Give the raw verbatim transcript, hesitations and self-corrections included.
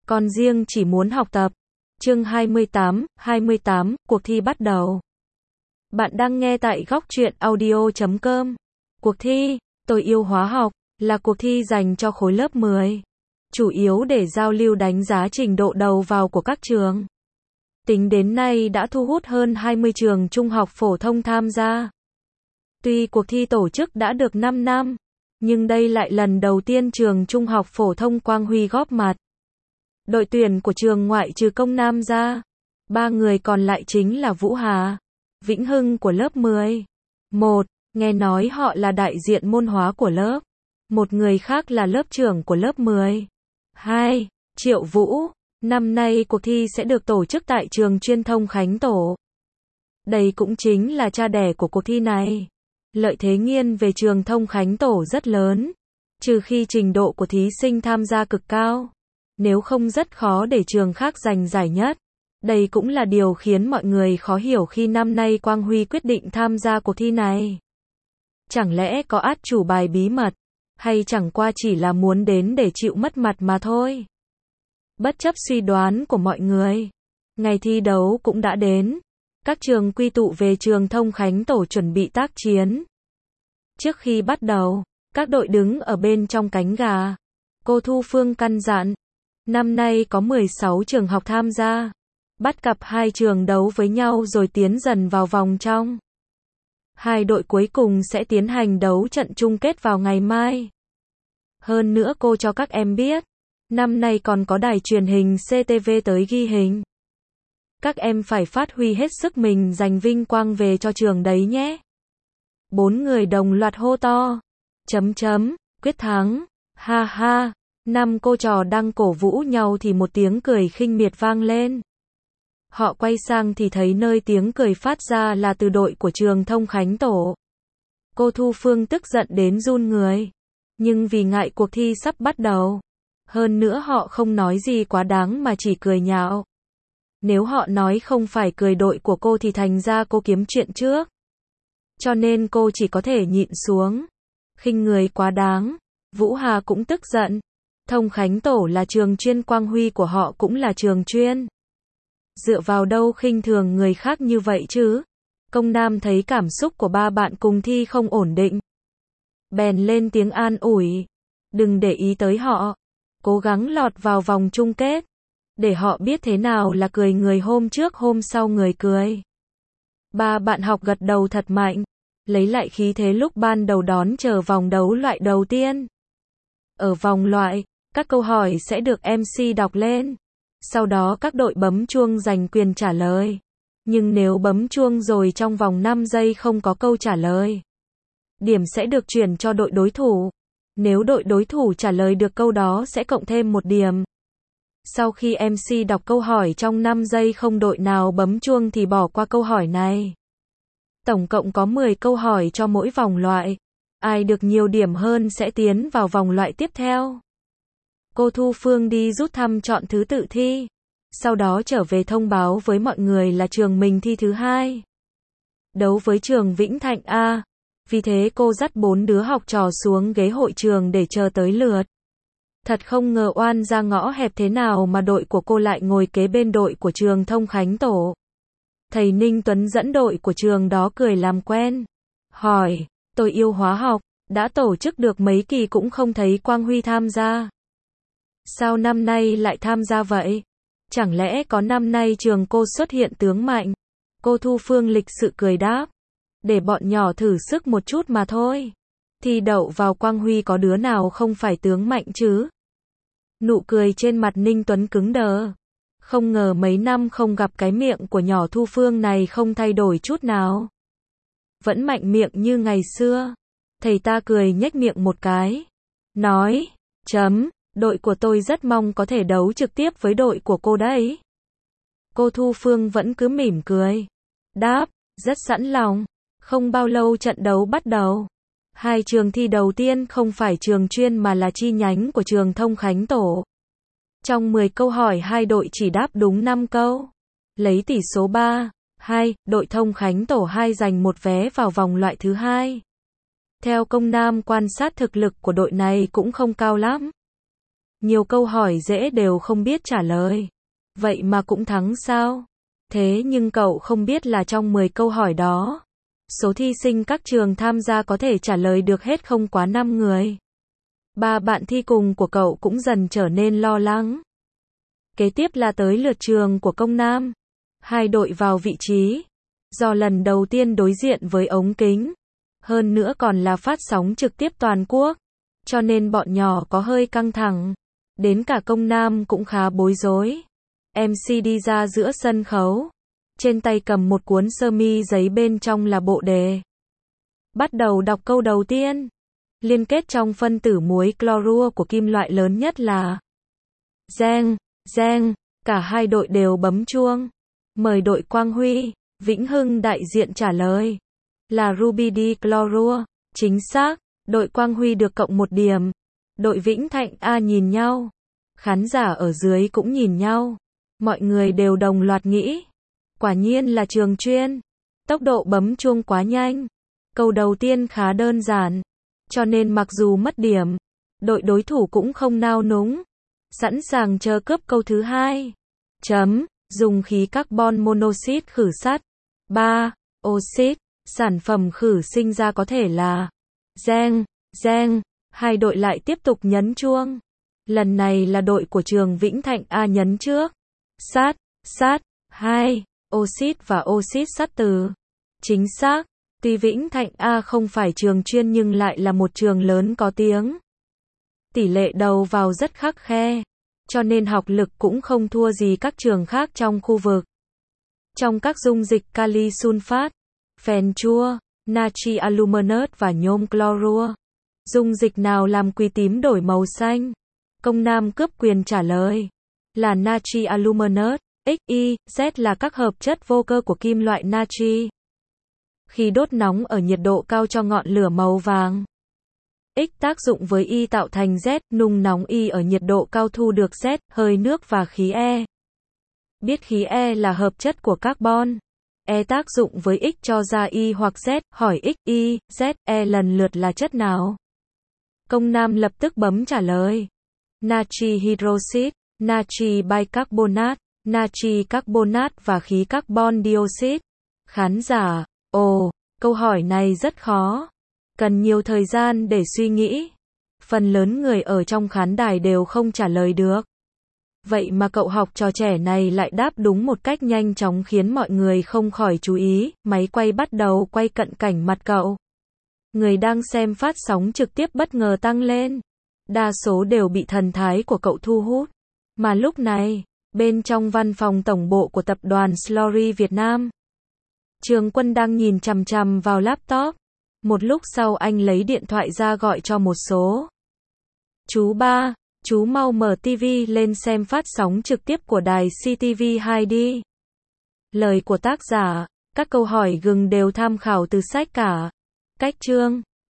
Con riêng chỉ muốn học tập. Chương hai mươi tám, hai mươi tám, cuộc thi bắt đầu. Bạn đang nghe tại góc truyện audio chấm com. Cuộc thi, tôi yêu hóa học, là cuộc thi dành cho khối lớp mười. Chủ yếu để giao lưu đánh giá trình độ đầu vào của các trường. Tính đến nay đã thu hút hơn hai mươi trường trung học phổ thông tham gia. Tuy cuộc thi tổ chức đã được năm năm, nhưng đây lại lần đầu tiên trường trung học phổ thông Quang Huy góp mặt. Đội tuyển của trường ngoại trừ Công Nam ra, ba người còn lại chính là Vũ Hà, Vĩnh Hưng của lớp mười. Một, nghe nói họ là đại diện môn hóa của lớp. Một người khác là lớp trưởng của lớp mười. Hai, Triệu Vũ. Năm nay cuộc thi sẽ được tổ chức tại trường chuyên Thông Khánh Tổ. Đây cũng chính là cha đẻ của cuộc thi này. Lợi thế nghiêng về trường Thông Khánh Tổ rất lớn, trừ khi trình độ của thí sinh tham gia cực cao. Nếu không rất khó để trường khác giành giải nhất. Đây cũng là điều khiến mọi người khó hiểu khi năm nay Quang Huy quyết định tham gia cuộc thi này. Chẳng lẽ có át chủ bài bí mật, hay chẳng qua chỉ là muốn đến để chịu mất mặt mà thôi. Bất chấp suy đoán của mọi người, ngày thi đấu cũng đã đến. Các trường quy tụ về trường Thông Khánh Tổ chuẩn bị tác chiến. Trước khi bắt đầu, các đội đứng ở bên trong cánh gà. Cô Thu Phương căn dặn, năm nay có mười sáu trường học tham gia. Bắt cặp hai trường đấu với nhau rồi tiến dần vào vòng trong. Hai đội cuối cùng sẽ tiến hành đấu trận chung kết vào ngày mai. Hơn nữa cô cho các em biết, năm nay còn có đài truyền hình xê tê vê tới ghi hình. Các em phải phát huy hết sức mình giành vinh quang về cho trường đấy nhé. Bốn người đồng loạt hô to. Chấm chấm, quyết thắng. Ha ha. Năm cô trò đang cổ vũ nhau thì một tiếng cười khinh miệt vang lên. Họ quay sang thì thấy nơi tiếng cười phát ra là từ đội của trường Thông Khánh Tổ. Cô Thu Phương tức giận đến run người. Nhưng vì ngại cuộc thi sắp bắt đầu. Hơn nữa họ không nói gì quá đáng mà chỉ cười nhạo. Nếu họ nói không phải cười đội của cô thì thành ra cô kiếm chuyện trước. Cho nên cô chỉ có thể nhịn xuống. Khinh người quá đáng. Vũ Hà cũng tức giận. Thông Khánh Tổ là trường chuyên, Quang Huy của họ cũng là trường chuyên. Dựa vào đâu khinh thường người khác như vậy chứ? Công Nam thấy cảm xúc của ba bạn cùng thi không ổn định. Bèn lên tiếng an ủi. Đừng để ý tới họ. Cố gắng lọt vào vòng chung kết. Để họ biết thế nào là cười người hôm trước hôm sau người cười. Ba bạn học gật đầu thật mạnh. Lấy lại khí thế lúc ban đầu đón chờ vòng đấu loại đầu tiên. Ở vòng loại, các câu hỏi sẽ được em xê đọc lên. Sau đó các đội bấm chuông giành quyền trả lời. Nhưng nếu bấm chuông rồi trong vòng năm giây không có câu trả lời, điểm sẽ được chuyển cho đội đối thủ. Nếu đội đối thủ trả lời được câu đó sẽ cộng thêm một điểm. Sau khi em xê đọc câu hỏi trong năm giây không đội nào bấm chuông thì bỏ qua câu hỏi này. Tổng cộng có mười câu hỏi cho mỗi vòng loại. Ai được nhiều điểm hơn sẽ tiến vào vòng loại tiếp theo. Cô Thu Phương đi rút thăm chọn thứ tự thi. Sau đó trở về thông báo với mọi người là trường mình thi thứ hai. Đấu với trường Vĩnh Thạnh A. Vì thế cô dắt bốn đứa học trò xuống ghế hội trường để chờ tới lượt. Thật không ngờ oan ra ngõ hẹp thế nào mà đội của cô lại ngồi kế bên đội của trường Thông Khánh Tổ. Thầy Ninh Tuấn dẫn đội của trường đó cười làm quen. Hỏi, tôi yêu hóa học, đã tổ chức được mấy kỳ cũng không thấy Quang Huy tham gia. Sao năm nay lại tham gia vậy? Chẳng lẽ có năm nay trường cô xuất hiện tướng mạnh? Cô Thu Phương lịch sự cười đáp. Để bọn nhỏ thử sức một chút mà thôi. Thi đậu vào Quang Huy có đứa nào không phải tướng mạnh chứ? Nụ cười trên mặt Ninh Tuấn cứng đờ. Không ngờ mấy năm không gặp cái miệng của nhỏ Thu Phương này không thay đổi chút nào. Vẫn mạnh miệng như ngày xưa. Thầy ta cười nhếch miệng một cái. Nói, chấm, đội của tôi rất mong có thể đấu trực tiếp với đội của cô đấy. Cô Thu Phương vẫn cứ mỉm cười. Đáp, rất sẵn lòng. Không bao lâu trận đấu bắt đầu. Hai trường thi đầu tiên không phải trường chuyên mà là chi nhánh của trường Thông Khánh Tổ. Trong mười câu hỏi hai đội chỉ đáp đúng năm câu. Lấy tỷ số ba, hai, đội Thông Khánh Tổ hai giành một vé vào vòng loại thứ hai. Theo Công Nam quan sát thực lực của đội này cũng không cao lắm. Nhiều câu hỏi dễ đều không biết trả lời. Vậy mà cũng thắng sao? Thế nhưng cậu không biết là trong mười câu hỏi đó, số thí sinh các trường tham gia có thể trả lời được hết không quá năm người. Ba bạn thi cùng của cậu cũng dần trở nên lo lắng. Kế tiếp là tới lượt trường của Công Nam. Hai đội vào vị trí. Do lần đầu tiên đối diện với ống kính, hơn nữa còn là phát sóng trực tiếp toàn quốc, cho nên bọn nhỏ có hơi căng thẳng. Đến cả Công Nam cũng khá bối rối. em xê đi ra giữa sân khấu, trên tay cầm một cuốn sơ mi giấy bên trong là bộ đề. Bắt đầu đọc câu đầu tiên. Liên kết trong phân tử muối clorua của kim loại lớn nhất là Gieng, Gieng. Cả hai đội đều bấm chuông. Mời đội Quang Huy, Vĩnh Hưng đại diện trả lời. Là ruby dichlorua. Chính xác, đội Quang Huy được cộng một điểm. Đội Vĩnh Thạnh A nhìn nhau. Khán giả ở dưới cũng nhìn nhau. Mọi người đều đồng loạt nghĩ. Quả nhiên là trường chuyên. Tốc độ bấm chuông quá nhanh. Câu đầu tiên khá đơn giản. Cho nên mặc dù mất điểm, đội đối thủ cũng không nao núng. Sẵn sàng chờ cướp câu thứ hai. Chấm, dùng khí carbon monoxide khử sắt. ba. Oxit, sản phẩm khử sinh ra có thể là Gieng, Gieng. Hai đội lại tiếp tục nhấn chuông. Lần này là đội của trường Vĩnh Thạnh A nhấn trước. Sắt, sắt. hai. Oxit và oxit sắt từ. Chính xác. Tuy Vĩnh Thạnh A không phải trường chuyên nhưng lại là một trường lớn có tiếng. Tỷ lệ đầu vào rất khắt khe, cho nên học lực cũng không thua gì các trường khác trong khu vực. Trong các dung dịch kali sunfat, phèn chua, natri aluminate và nhôm chlorua, dung dịch nào làm quý tím đổi màu xanh? Công Nam cướp quyền trả lời. Là natri aluminate. X, Y, Z là các hợp chất vô cơ của kim loại natri. Khi đốt nóng ở nhiệt độ cao cho ngọn lửa màu vàng. X tác dụng với Y tạo thành Z, nung nóng Y ở nhiệt độ cao thu được Z, hơi nước và khí E. Biết khí E là hợp chất của carbon. E tác dụng với X cho ra Y hoặc Z, hỏi X, Y, Z, E lần lượt là chất nào? Công Nam lập tức bấm trả lời. Natri hydroxit, natri bicarbonate, natri carbonate và khí carbon dioxide. Khán giả, ồ, câu hỏi này rất khó. Cần nhiều thời gian để suy nghĩ. Phần lớn người ở trong khán đài đều không trả lời được. Vậy mà cậu học trò trẻ này lại đáp đúng một cách nhanh chóng khiến mọi người không khỏi chú ý. Máy quay bắt đầu quay cận cảnh mặt cậu. Người đang xem phát sóng trực tiếp bất ngờ tăng lên. Đa số đều bị thần thái của cậu thu hút. Mà lúc này, bên trong văn phòng tổng bộ của tập đoàn Slory Việt Nam, Trường Quân đang nhìn chằm chằm vào laptop. Một lúc sau anh lấy điện thoại ra gọi cho một số. Chú ba, chú mau mở ti vi lên xem phát sóng trực tiếp của đài xê tê vê hai đi. Lời của tác giả, các câu hỏi gừng đều tham khảo từ sách cả. Cách chương